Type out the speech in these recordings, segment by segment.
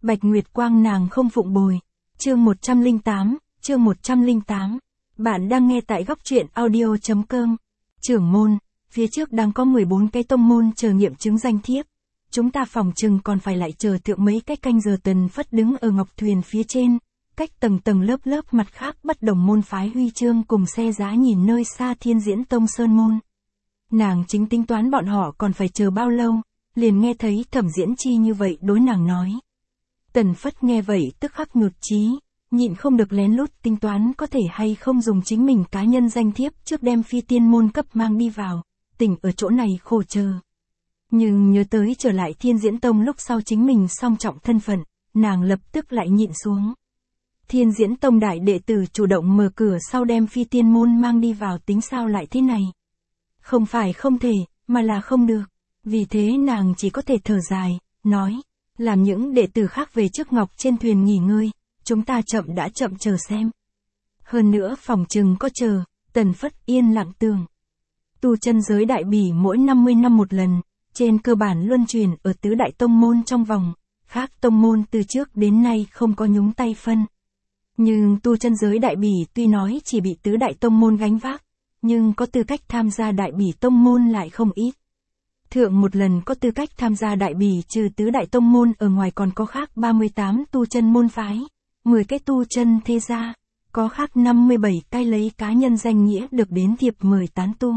Bạch Nguyệt Quang nàng không phụng bồi. Chương 108. Bạn đang nghe tại góc truyện audio.com. Trưởng môn, phía trước đang có 14 cái tông môn chờ nghiệm chứng danh thiếp. Chúng ta phòng chừng còn phải lại chờ thượng mấy cái canh giờ. Tần Phất đứng ở ngọc thuyền phía trên, cách tầng tầng lớp lớp mặt khác bất đồng môn phái huy chương cùng xe giá nhìn nơi xa Thiên Diễn Tông Sơn Môn. Nàng chính tính toán bọn họ còn phải chờ bao lâu, liền nghe thấy Thẩm Diễn Chi như vậy đối nàng nói. Tần Phất nghe vậy tức khắc nhụt chí, nhịn không được lén lút tính toán có thể hay không dùng chính mình cá nhân danh thiếp trước đem Phi Tiên môn cấp mang đi vào, tỉnh ở chỗ này khổ chờ. Nhưng nhớ tới trở lại Thiên Diễn Tông lúc sau chính mình song trọng thân phận, nàng lập tức lại nhịn xuống. Thiên Diễn Tông đại đệ tử chủ động mở cửa sau đem Phi Tiên môn mang đi vào, tính sao lại thế này? Không phải không thể, mà là không được. Vì thế nàng chỉ có thể thở dài, nói, làm những đệ tử khác về trước ngọc trên thuyền nghỉ ngơi, chúng ta đã chậm chờ xem. Hơn nữa phòng chừng có chờ. Tần Phất yên lặng tường. Tu chân giới đại bỉ mỗi 50 năm một lần, trên cơ bản luân truyền ở tứ đại tông môn trong vòng, khác tông môn từ trước đến nay không có nhúng tay phân. Nhưng tu chân giới đại bỉ tuy nói chỉ bị tứ đại tông môn gánh vác, nhưng có tư cách tham gia đại bỉ tông môn lại không ít. Thượng một lần có tư cách tham gia đại bỉ trừ tứ đại tông môn ở ngoài còn có khác 38 tu chân môn phái, 10 cái tu chân thế gia, có khác 57 cái lấy cá nhân danh nghĩa được đến thiệp mời tán tu.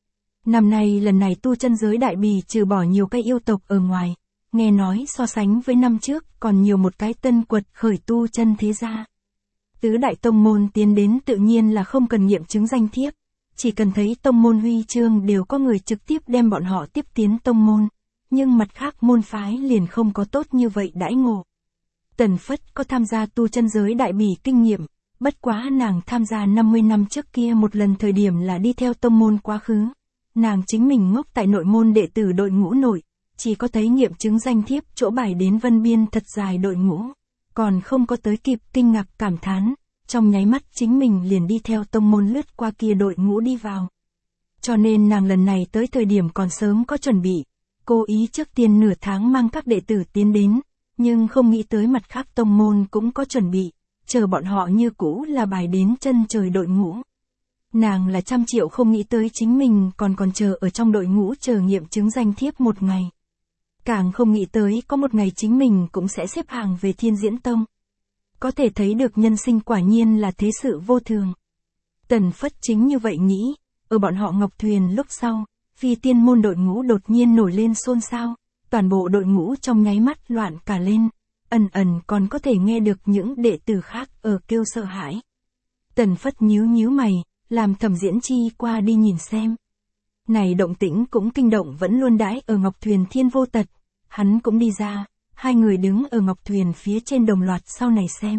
Năm nay lần này tu chân giới đại bỉ trừ bỏ nhiều cái yêu tộc ở ngoài, nghe nói so sánh với năm trước còn nhiều một cái tân quật khởi tu chân thế gia. Tứ đại tông môn tiến đến tự nhiên là không cần nghiệm chứng danh thiếp, chỉ cần thấy tông môn huy chương đều có người trực tiếp đem bọn họ tiếp tiến tông môn, nhưng mặt khác môn phái liền không có tốt như vậy đãi ngộ. Tần Phất có tham gia tu chân giới đại bỉ kinh nghiệm, bất quá nàng tham gia 50 năm trước kia một lần thời điểm là đi theo tông môn quá khứ. Nàng chính mình ngốc tại nội môn đệ tử đội ngũ nội, chỉ có thấy nghiệm chứng danh thiếp chỗ bài đến Vân Biên thật dài đội ngũ, còn không có tới kịp kinh ngạc cảm thán, trong nháy mắt chính mình liền đi theo tông môn lướt qua kia đội ngũ đi vào. Cho nên nàng lần này tới thời điểm còn sớm có chuẩn bị, cố ý trước tiên nửa tháng mang các đệ tử tiến đến, nhưng không nghĩ tới mặt khác tông môn cũng có chuẩn bị, chờ bọn họ như cũ là bài đến chân trời đội ngũ. Nàng là 100 triệu không nghĩ tới chính mình còn chờ ở trong đội ngũ chờ nghiệm chứng danh thiếp một ngày. Càng không nghĩ tới có một ngày chính mình cũng sẽ xếp hàng về Thiên Diễn Tông. Có thể thấy được nhân sinh quả nhiên là thế sự vô thường. Tần Phất chính như vậy nghĩ, ở bọn họ ngọc thuyền lúc sau, Phi Tiên môn đội ngũ đột nhiên nổi lên xôn xao, toàn bộ đội ngũ trong nháy mắt loạn cả lên, ẩn còn có thể nghe được những đệ tử khác ở kêu sợ hãi. Tần Phất nhíu mày, làm Thẩm Diễn Chi qua đi nhìn xem. Này động tĩnh cũng kinh động vẫn luôn đãi ở ngọc thuyền Thiên Vô Tật, hắn cũng đi ra, hai người đứng ở ngọc thuyền phía trên đồng loạt sau này xem.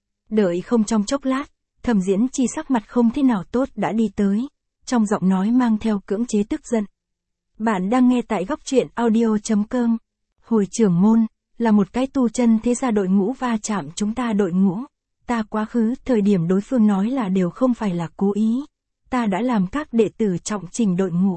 Đợi không trong chốc lát, Thẩm Diễn Chi sắc mặt không thế nào tốt đã đi tới, trong giọng nói mang theo cưỡng chế tức giận. Bạn đang nghe tại góc truyện audio.com. Hồi trưởng môn, là một cái tu chân thế gia đội ngũ va chạm chúng ta đội ngũ. Ta quá khứ thời điểm đối phương nói là đều không phải là cố ý. Ta đã làm các đệ tử trọng trình đội ngũ.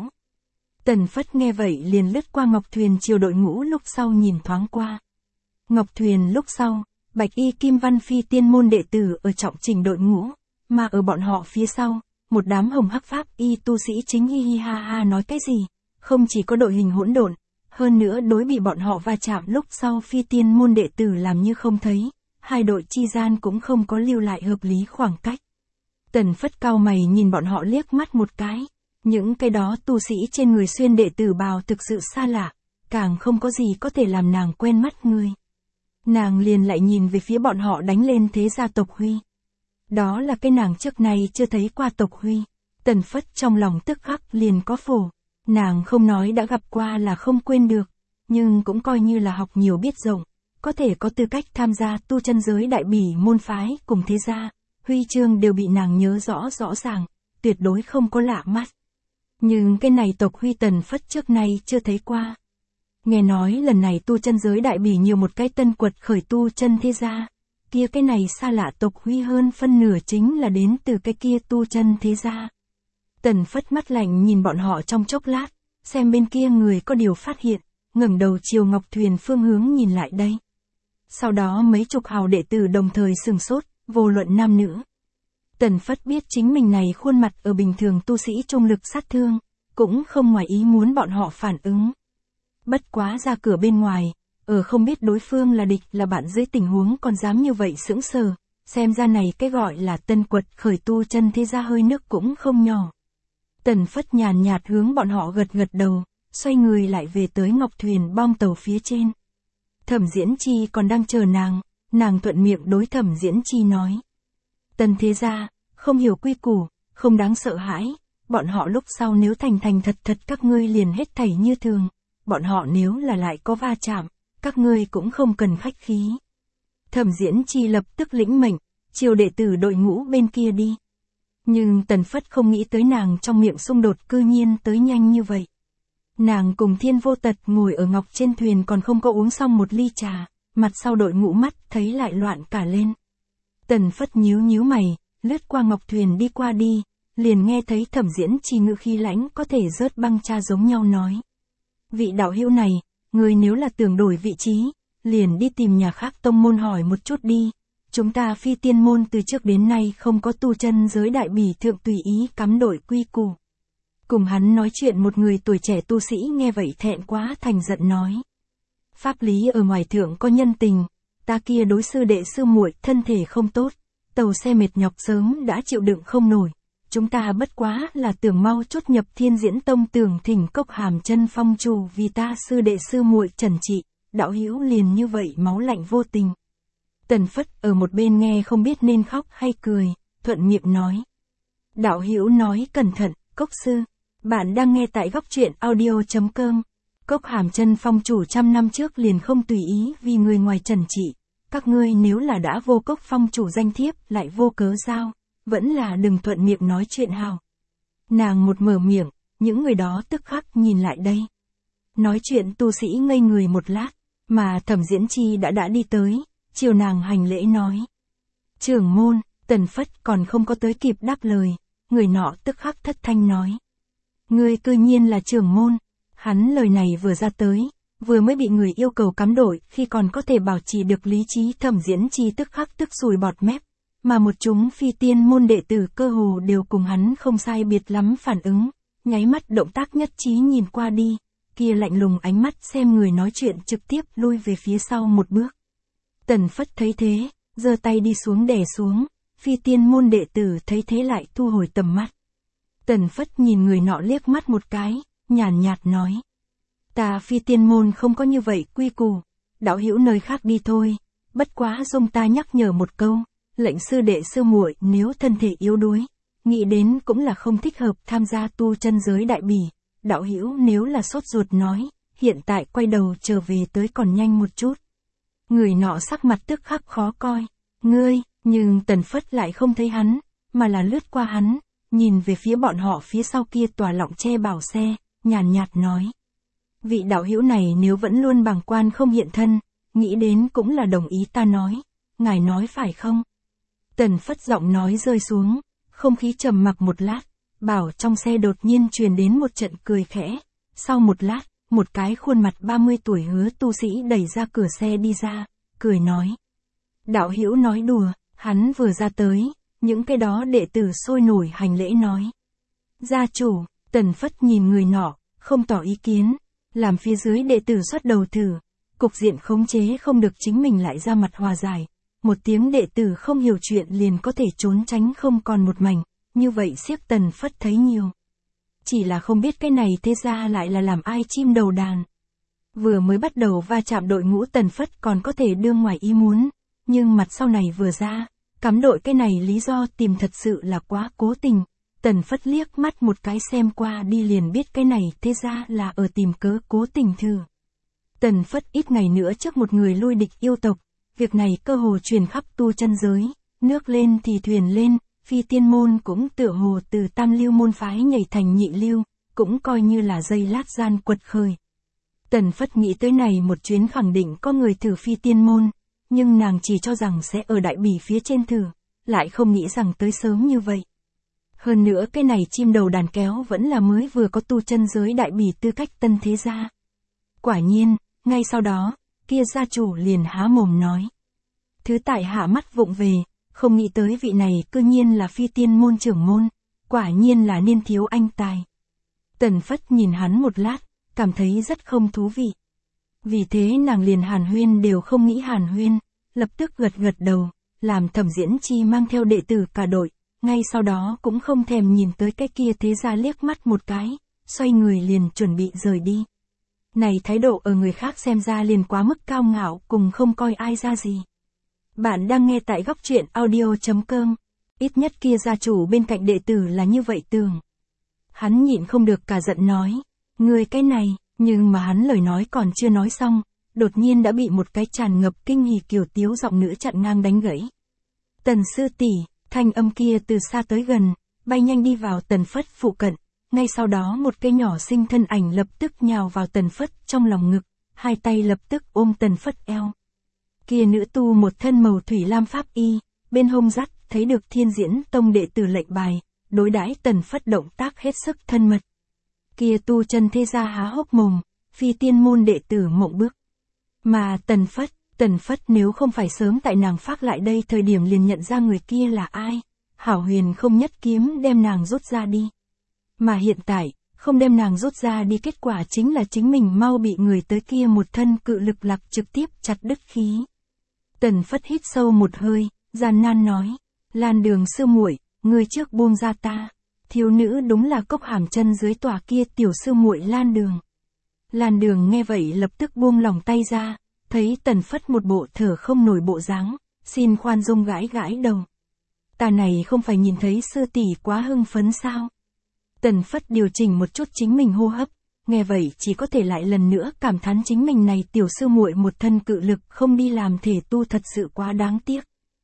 Tần Phất nghe vậy liền lướt qua ngọc thuyền chiều đội ngũ lúc sau nhìn thoáng qua. Ngọc thuyền lúc sau, Bạch Y Kim Văn Phi Tiên môn đệ tử ở trọng trình đội ngũ, mà ở bọn họ phía sau, một đám hồng hắc pháp y tu sĩ chính hi hi ha ha nói cái gì, không chỉ có đội hình hỗn độn, hơn nữa đối bị bọn họ va chạm lúc sau Phi Tiên môn đệ tử làm như không thấy, hai đội chi gian cũng không có lưu lại hợp lý khoảng cách. Tần Phất cau mày nhìn bọn họ liếc mắt một cái, những cái đó tu sĩ trên người xuyên đệ tử bào thực sự xa lạ, càng không có gì có thể làm nàng quen mắt người. Nàng liền lại nhìn về phía bọn họ đánh lên thế gia tộc Huy. Đó là cái nàng trước nay chưa thấy qua tộc Huy. Tần Phất trong lòng tức khắc liền có phổ. Nàng không nói đã gặp qua là không quên được, nhưng cũng coi như là học nhiều biết rộng, có thể có tư cách tham gia tu chân giới đại bỉ môn phái cùng thế gia, huy chương đều bị nàng nhớ rõ ràng, tuyệt đối không có lạ mắt. Nhưng cái này tộc Huy Tần Phất trước nay chưa thấy qua. Nghe nói lần này tu chân giới đại bỉ nhiều một cái tân quật khởi tu chân thế gia, kia cái này xa lạ tộc Huy hơn phân nửa chính là đến từ cái kia tu chân thế gia. Tần Phất mắt lạnh nhìn bọn họ trong chốc lát, xem bên kia người có điều phát hiện, ngẩng đầu chiều ngọc thuyền phương hướng nhìn lại đây. Sau đó mấy chục hào đệ tử đồng thời sửng sốt, vô luận nam nữ. Tần Phất biết chính mình này khuôn mặt ở bình thường tu sĩ trung lực sát thương, cũng không ngoài ý muốn bọn họ phản ứng. Bất quá ra cửa bên ngoài, ở không biết đối phương là địch là bạn dưới tình huống còn dám như vậy sững sờ, xem ra này cái gọi là tân quật khởi tu chân thế gia hơi nước cũng không nhỏ. Tần Phất nhàn nhạt hướng bọn họ gật gật đầu, xoay người lại về tới Ngọc Thuyền bong tàu phía trên. Thẩm Diễn Chi còn đang chờ nàng thuận miệng đối Thẩm Diễn Chi nói. Tần thế gia, không hiểu quy củ, không đáng sợ hãi, bọn họ lúc sau nếu thành thật các ngươi liền hết thảy như thường, bọn họ nếu là lại có va chạm, các ngươi cũng không cần khách khí. Thẩm Diễn Chi lập tức lĩnh mệnh, chiều đệ tử đội ngũ bên kia đi. Nhưng Tần Phất không nghĩ tới nàng trong miệng xung đột cư nhiên tới nhanh như vậy. Nàng cùng Thiên Vô Tật ngồi ở ngọc trên thuyền còn không có uống xong một ly trà, mặt sau đội ngũ mắt thấy lại loạn cả lên. Tần Phất nhíu mày, lướt qua ngọc thuyền đi qua đi, liền nghe thấy Thẩm Diễn Chi ngữ khí lãnh có thể rớt băng cha giống nhau nói. Vị đạo hữu này, người nếu là tưởng đổi vị trí, liền đi tìm nhà khác tông môn hỏi một chút đi. Chúng ta Phi Tiên môn từ trước đến nay không có tu chân giới đại bỉ thượng tùy ý cắm đổi quy củ. Cùng hắn nói chuyện một người tuổi trẻ tu sĩ nghe vậy thẹn quá thành giận nói. Pháp lý ở ngoài thượng có nhân tình, ta kia đối sư đệ sư muội thân thể không tốt, tàu xe mệt nhọc sớm đã chịu đựng không nổi. Chúng ta bất quá là tưởng mau chốt nhập Thiên Diễn Tông tưởng thỉnh Cốc Hàm Chân phong chủ vì ta sư đệ sư muội trần trị, đạo hữu liền như vậy máu lạnh vô tình. Tần Phất ở một bên nghe không biết nên khóc hay cười, thuận miệng nói. Đạo hữu nói cẩn thận, Cốc sư. Bạn đang nghe tại góc truyện audio.com. Cốc Hàm Chân phong chủ trăm năm trước liền không tùy ý vì người ngoài trần trị. Các ngươi nếu là đã vô Cốc phong chủ danh thiếp lại vô cớ giao, vẫn là đừng thuận miệng nói chuyện hào. Nàng một mở miệng, những người đó tức khắc nhìn lại đây. Nói chuyện tu sĩ ngây người một lát, mà Thẩm Diễn Chi đã đi tới, chiều nàng hành lễ nói. Trưởng môn, Tần Phất còn không có tới kịp đáp lời, người nọ tức khắc thất thanh nói. Ngươi cư nhiên là trưởng môn, hắn lời này vừa ra tới, vừa mới bị người yêu cầu cắm đổi khi còn có thể bảo trì được lý trí Thẩm Diễn Chi tức khắc tức sùi bọt mép, mà một chúng Phi Tiên môn đệ tử cơ hồ đều cùng hắn không sai biệt lắm phản ứng, nháy mắt động tác nhất trí nhìn qua đi, kia lạnh lùng ánh mắt xem người nói chuyện trực tiếp lui về phía sau một bước. Tần Phất thấy thế, giơ tay đi xuống đè xuống, Phi Tiên môn đệ tử thấy thế lại thu hồi tầm mắt. Tần Phất nhìn người nọ liếc mắt một cái, nhàn nhạt nói. Ta Phi Tiên môn không có như vậy quy củ, đạo hữu nơi khác đi thôi, bất quá dung ta nhắc nhở một câu, lệnh sư đệ sư muội nếu thân thể yếu đuối, nghĩ đến cũng là không thích hợp tham gia tu chân giới đại bỉ, đạo hữu nếu là sốt ruột nói, hiện tại quay đầu trở về tới còn nhanh một chút. Người nọ sắc mặt tức khắc khó coi, ngươi, nhưng Tần Phất lại không thấy hắn, mà là lướt qua hắn, nhìn về phía bọn họ phía sau kia tòa lọng che bảo xe, nhàn nhạt nói. Vị đạo hữu này nếu vẫn luôn bàng quan không hiện thân, nghĩ đến cũng là đồng ý ta nói, ngài nói phải không? Tần Phất giọng nói rơi xuống, không khí trầm mặc một lát, bảo trong xe đột nhiên truyền đến một trận cười khẽ, sau một lát, một cái khuôn mặt 30 tuổi hứa tu sĩ đẩy ra cửa xe đi ra, cười nói. Đạo hữu nói đùa, hắn vừa ra tới, những cái đó đệ tử sôi nổi hành lễ nói. Gia chủ, Tần Phất nhìn người nọ, không tỏ ý kiến, làm phía dưới đệ tử xuất đầu thử, cục diện khống chế không được chính mình lại ra mặt hòa giải, một tiếng đệ tử không hiểu chuyện liền có thể trốn tránh không còn một mảnh, như vậy siếc Tần Phất thấy nhiều. Chỉ là không biết cái này thế ra lại là làm ai chim đầu đàn. Vừa mới bắt đầu va chạm đội ngũ Tần Phất còn có thể đương ngoài ý muốn, nhưng mặt sau này vừa ra, cắm đội cái này lý do tìm thật sự là quá cố tình. Tần Phất liếc mắt một cái xem qua đi liền biết cái này thế ra là ở tìm cớ cố tình thử. Tần Phất ít ngày nữa trước một người lui địch yêu tộc, việc này cơ hồ truyền khắp tu chân giới, nước lên thì thuyền lên, Phi Tiên môn cũng tựa hồ từ tam lưu môn phái nhảy thành nhị lưu, cũng coi như là dây lát gian quật khởi. Tần Phất nghĩ tới này một chuyến khẳng định có người thử Phi Tiên môn, nhưng nàng chỉ cho rằng sẽ ở đại bỉ phía trên thử, lại không nghĩ rằng tới sớm như vậy. Hơn nữa cái này chim đầu đàn kéo vẫn là mới vừa có tu chân giới đại bỉ tư cách tân thế gia. Quả nhiên, ngay sau đó, kia gia chủ liền há mồm nói. Thứ tại hạ mắt vụng về, không nghĩ tới vị này cư nhiên là Phi Tiên môn trưởng môn, quả nhiên là niên thiếu anh tài. Tần Phất nhìn hắn một lát, cảm thấy rất không thú vị. Vì thế nàng liền hàn huyên đều không nghĩ hàn huyên, lập tức gật gật đầu, làm Thẩm Diễn Chi mang theo đệ tử cả đội, ngay sau đó cũng không thèm nhìn tới cái kia thế gia liếc mắt một cái, xoay người liền chuẩn bị rời đi. Này thái độ ở người khác xem ra liền quá mức cao ngạo cùng không coi ai ra gì. Bạn đang nghe tại góc truyện audio.com, ít nhất kia gia chủ bên cạnh đệ tử là như vậy tưởng. Hắn nhịn không được cả giận nói, ngươi cái này, nhưng mà hắn lời nói còn chưa nói xong, đột nhiên đã bị một cái tràn ngập kinh hỉ kiểu tiếu giọng nữ chặn ngang đánh gãy. Tần sư tỷ, thanh âm kia từ xa tới gần, bay nhanh đi vào Tần Phất phụ cận, ngay sau đó một cây nhỏ xinh thân ảnh lập tức nhào vào Tần Phất trong lòng ngực, hai tay lập tức ôm Tần Phất eo. Kia nữ tu một thân màu thủy lam pháp y, bên hông dắt, thấy được Thiên Diễn Tông đệ tử lệnh bài, đối đãi Tần Phất động tác hết sức thân mật. Kia tu chân thế gia há hốc mồm, Phi Tiên môn đệ tử mộng bức. Mà Tần Phất nếu không phải sớm tại nàng phát lại đây thời điểm liền nhận ra người kia là ai, hảo huyền không nhất kiếm đem nàng rút ra đi. Mà hiện tại, không đem nàng rút ra đi kết quả chính là chính mình mau bị người tới kia một thân cự lực lạc trực tiếp chặt đứt khí. Tần Phất hít sâu một hơi, gian nan nói, Lan Đường sư muội, ngươi trước buông ra ta. Thiếu nữ đúng là cốc hàm chân dưới tòa kia tiểu sư muội Lan Đường. Lan Đường nghe vậy lập tức buông lòng tay ra, thấy Tần Phất một bộ thở không nổi bộ dáng, xin khoan dung gãi gãi đầu. Ta này không phải nhìn thấy sư tỷ quá hưng phấn sao? Tần Phất điều chỉnh một chút chính mình hô hấp, nghe vậy chỉ có thể lại lần nữa cảm thán chính mình này tiểu sư muội một thân cự lực không đi làm thể tu thật sự quá đáng tiếc.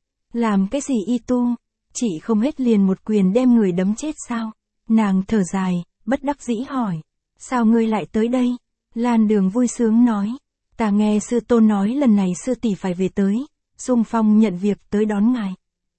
Làm cái gì y tu, chỉ không hết liền một quyền đem người đấm chết sao? Nàng thở dài, bất đắc dĩ hỏi, sao ngươi lại tới đây? Lan Đường vui sướng nói, ta nghe sư tôn nói lần này sư tỷ phải về tới, xung phong nhận việc tới đón ngài.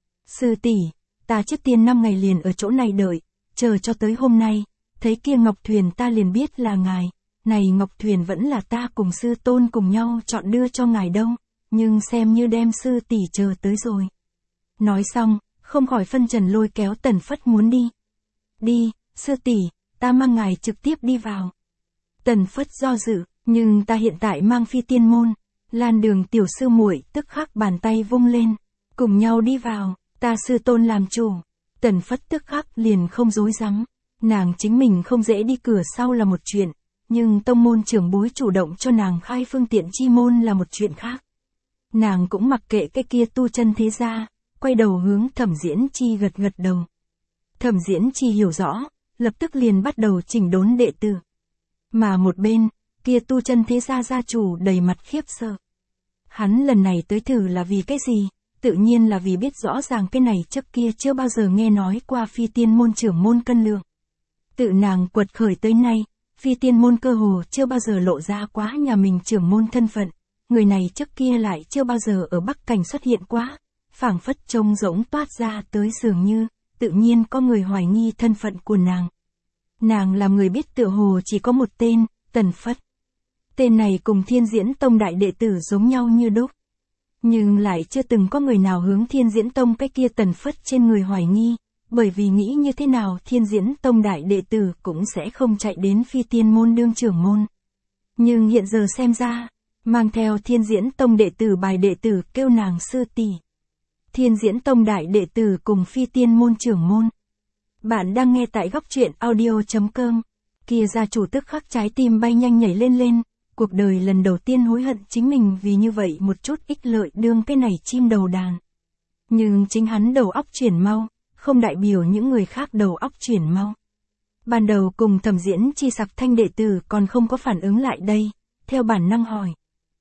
Sư tỷ, ta trước tiên 5 ngày liền ở chỗ này đợi, chờ cho tới hôm nay, thấy kia ngọc thuyền ta liền biết là ngài, này ngọc thuyền vẫn là ta cùng sư tôn cùng nhau chọn đưa cho ngài đâu, nhưng xem như đem sư tỷ chờ tới rồi. Nói xong, không khỏi phân trần lôi kéo Tần Phất muốn đi. Đi, sư tỷ, ta mang ngài trực tiếp đi vào. Tần Phất do dự, nhưng ta hiện tại mang Phi Tiên môn. Lan Đường tiểu sư muội tức khắc bàn tay vung lên, cùng nhau đi vào, ta sư tôn làm chủ. Tần Phất tức khắc liền không dối rắm, nàng chính mình không dễ đi cửa sau là một chuyện, nhưng tông môn trưởng bối chủ động cho nàng khai phương tiện chi môn là một chuyện khác. Nàng cũng mặc kệ cái kia tu chân thế gia, quay đầu hướng Thẩm Diễn Chi gật gật đầu. Thẩm Diễn Chi hiểu rõ, lập tức liền bắt đầu chỉnh đốn đệ tử. Mà một bên, kia tu chân thế gia gia chủ đầy mặt khiếp sợ. Hắn lần này tới thử là vì cái gì? Tự nhiên là vì biết rõ ràng cái này trước kia chưa bao giờ nghe nói qua Phi Tiên môn trưởng môn cân lượng. Tự nàng quật khởi tới nay, Phi Tiên môn cơ hồ chưa bao giờ lộ ra quá nhà mình trưởng môn thân phận, người này trước kia lại chưa bao giờ ở Bắc Cảnh xuất hiện quá, phảng phất trông rỗng toát ra tới dường như, tự nhiên có người hoài nghi thân phận của nàng. Nàng làm người biết tựa hồ chỉ có một tên, Tần Phất. Tên này cùng Thiên Diễn Tông đại đệ tử giống nhau như đúc. Nhưng lại chưa từng có người nào hướng Thiên Diễn Tông cái kia Tần Phất trên người hoài nghi, bởi vì nghĩ như thế nào Thiên Diễn Tông đại đệ tử cũng sẽ không chạy đến Phi Tiên môn đương trưởng môn. Nhưng hiện giờ xem ra, mang theo Thiên Diễn Tông đệ tử bài đệ tử kêu nàng sư tỷ. Thiên Diễn Tông đại đệ tử cùng Phi Tiên môn trưởng môn. Bạn đang nghe tại góc truyện audio.com. Kia gia chủ tức khắc trái tim bay nhanh nhảy lên lên, cuộc đời lần đầu tiên hối hận chính mình vì như vậy một chút ích lợi đương cái này chim đầu đàn. Nhưng chính hắn đầu óc chuyển mau, không đại biểu những người khác đầu óc chuyển mau. Ban đầu cùng Thẩm Diễn Chi sặc thanh đệ tử còn không có phản ứng lại đây, theo bản năng hỏi.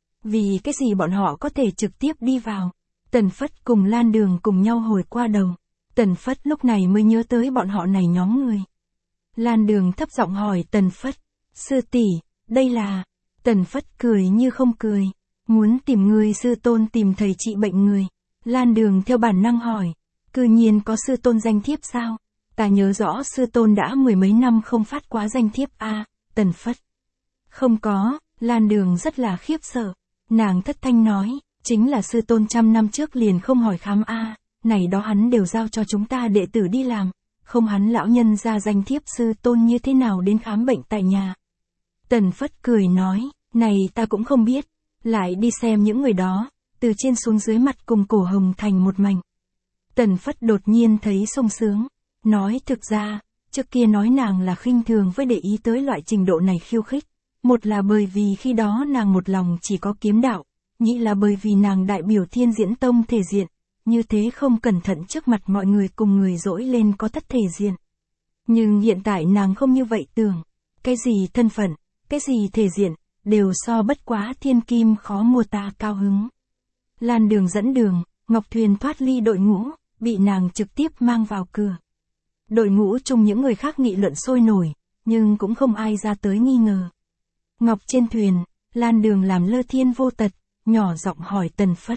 Vì cái gì bọn họ có thể trực tiếp đi vào? Tần Phất cùng Lan Đường cùng nhau hồi qua đầu. Tần Phất lúc này mới nhớ tới bọn họ này nhóm người. Lan Đường thấp giọng hỏi Tần Phất, sư tỷ, đây là... Tần Phất cười như không cười, muốn tìm người sư tôn tìm thầy trị bệnh người. Lan Đường theo bản năng hỏi, cư nhiên có sư tôn danh thiếp sao? Ta nhớ rõ sư tôn đã 10 mấy năm không phát quá danh thiếp a. Tần Phất, không có. Lan Đường rất là khiếp sợ, Nàng thất thanh nói, chính là sư tôn 100 năm trước liền không hỏi khám a, này đó hắn đều giao cho chúng ta đệ tử đi làm, không hắn lão nhân ra danh thiếp sư tôn như thế nào đến khám bệnh tại nhà. Tần Phất cười nói, này ta cũng không biết, lại đi xem những người đó, từ trên xuống dưới mặt cùng cổ hồng thành một mảnh. Tần Phất đột nhiên thấy sung sướng, nói thực ra, trước kia nói nàng là khinh thường với để ý tới loại trình độ này khiêu khích, một là bởi vì khi đó nàng một lòng chỉ có kiếm đạo, nhị là bởi vì nàng đại biểu Thiên Diễn Tông thể diện, như thế không cẩn thận trước mặt mọi người cùng người dỗi lên có thất thể diện. Nhưng hiện tại nàng không như vậy tưởng, cái gì thân phận, cái gì thể diện, đều so bất quá thiên kim khó mua ta cao hứng. Lan Đường dẫn đường, Ngọc Thuyền thoát ly đội ngũ, bị nàng trực tiếp mang vào cửa. Đội ngũ chung những người khác nghị luận sôi nổi, nhưng cũng không ai ra tới nghi ngờ. Ngọc trên thuyền, Lan Đường làm lơ thiên vô tật, nhỏ giọng hỏi Tần Phất.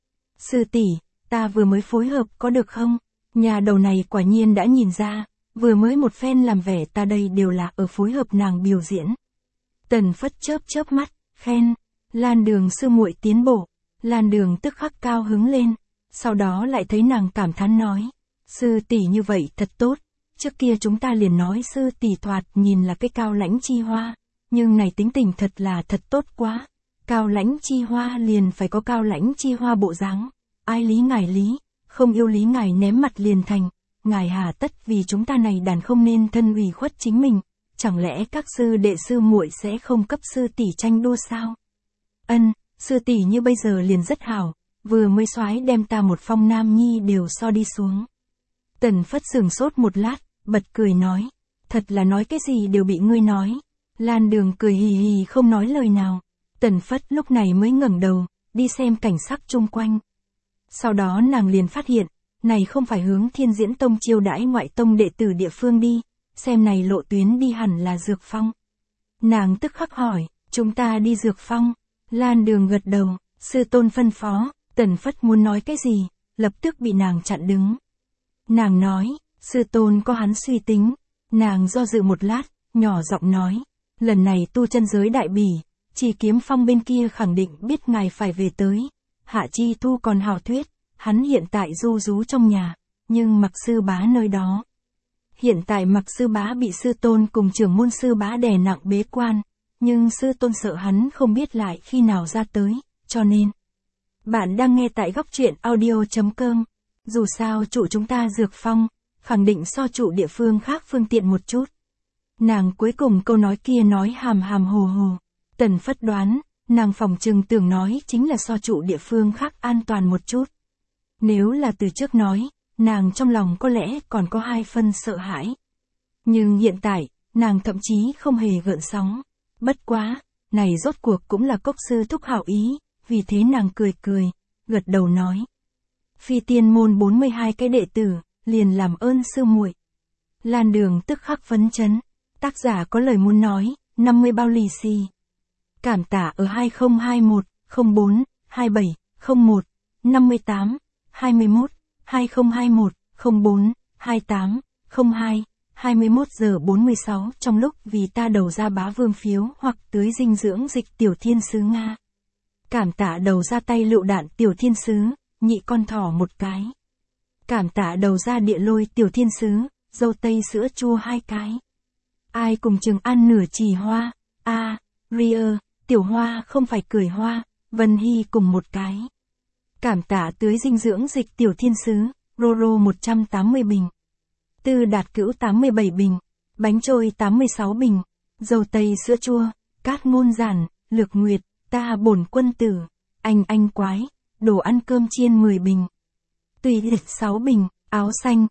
Sư tỷ, ta vừa mới phối hợp có được không? Nhà đầu này quả nhiên đã nhìn ra, vừa mới một phen làm vẻ ta đây đều là ở phối hợp nàng biểu diễn. Tần Phất chớp chớp mắt, khen, Lan Đường sư muội tiến bộ. Lan Đường tức khắc cao hứng lên, sau đó lại thấy nàng cảm thán nói, sư tỷ như vậy thật tốt, trước kia chúng ta liền nói sư tỷ thoạt nhìn là cái cao lãnh chi hoa, nhưng này tính tình thật là thật tốt quá, cao lãnh chi hoa liền phải có cao lãnh chi hoa bộ dáng, ai lý ngài lý, không yêu lý ngài ném mặt liền thành, ngài hà tất vì chúng ta này đàn không nên thân ủy khuất chính mình, chẳng lẽ các sư đệ sư muội sẽ không cấp sư tỷ tranh đua sao? Ân, sư tỷ như bây giờ liền rất hảo, vừa mới soái đem ta một phong nam nhi đều so đi xuống. Tần Phất sửng sốt một lát, bật cười nói, thật là nói cái gì đều bị ngươi nói. Lan Đường cười hì hì không nói lời nào. Tần Phất lúc này mới ngẩng đầu, đi xem cảnh sắc chung quanh. Sau đó nàng liền phát hiện, này không phải hướng Thiên Diễn Tông chiêu đãi ngoại tông đệ tử địa phương đi, xem này lộ tuyến đi hẳn là Dược Phong. Nàng tức khắc hỏi, chúng ta đi Dược Phong. Lan Đường gật đầu, sư tôn phân phó. Tần Phất muốn nói cái gì, lập tức bị nàng chặn đứng. Nàng nói, sư tôn có hắn suy tính. Nàng do dự một lát, nhỏ giọng nói, lần này tu chân giới đại bỉ, Chỉ Kiếm Phong bên kia khẳng định biết ngài phải về tới. Hạ Chi Thu còn hào thuyết, hắn hiện tại du rú trong nhà, nhưng Mặc sư bá nơi đó. Hiện tại Mặc sư bá bị sư tôn cùng trưởng môn sư bá đè nặng bế quan, nhưng sư tôn sợ hắn không biết lại khi nào ra tới, cho nên. Bạn đang nghe tại góc truyện audio.com. Dù sao trụ chúng ta Dược Phong, khẳng định so trụ địa phương khác phương tiện một chút. Nàng cuối cùng câu nói kia nói hàm hàm hồ hồ. Tần Phất đoán, nàng phòng trừng tưởng nói chính là so trụ địa phương khác an toàn một chút. Nếu là từ trước nói, nàng trong lòng có lẽ còn có 2 phân sợ hãi. Nhưng hiện tại, nàng thậm chí không hề gợn sóng. Bất quá, này rốt cuộc cũng là cốc sư thúc hảo ý, vì thế nàng cười cười, gật đầu nói. Phi tiên môn 42 cái đệ tử, liền làm ơn sư muội. Lan Đường tức khắc phấn chấn, tác giả có lời muốn nói, 50 bao lì xì. Cảm tạ ở 2021, 04, 27, 01, 58, 21, 2021, 04, 28, 02, 21 giờ 46 trong lúc vì ta đầu ra bá vương phiếu hoặc tưới dinh dưỡng dịch tiểu thiên sứ Nga. Cảm tạ đầu ra tay lựu đạn tiểu thiên sứ, nhị con thỏ một cái. Cảm tạ đầu ra địa lôi tiểu thiên sứ, dâu tây sữa chua 2 cái. Ai cùng Trường An nửa trì hoa, Ria, tiểu hoa không phải cười hoa, Vân Hy cùng một cái. Cảm tạ tưới dinh dưỡng dịch tiểu thiên sứ, Roro 180 bình. Tư Đạt Cữu 87 bình, bánh trôi 86 bình, dầu tây sữa chua, Cát Ngôn Giản, Lược Nguyệt, ta bổn quân tử, anh quái, đồ ăn cơm chiên 10 bình. Tùy liệt 6 bình, áo xanh,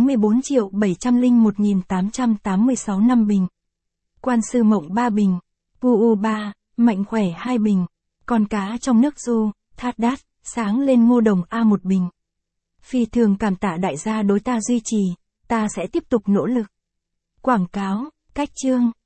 44.701.886 năm bình. Quan sư mộng 3 bình, Pu 3, mạnh khỏe 2 bình, con cá trong nước du, Thát Đát, sáng lên Ngô Đồng A 1 bình. Phi thường cảm tạ đại gia đối ta duy trì, ta sẽ tiếp tục nỗ lực. Quảng cáo, cách chương.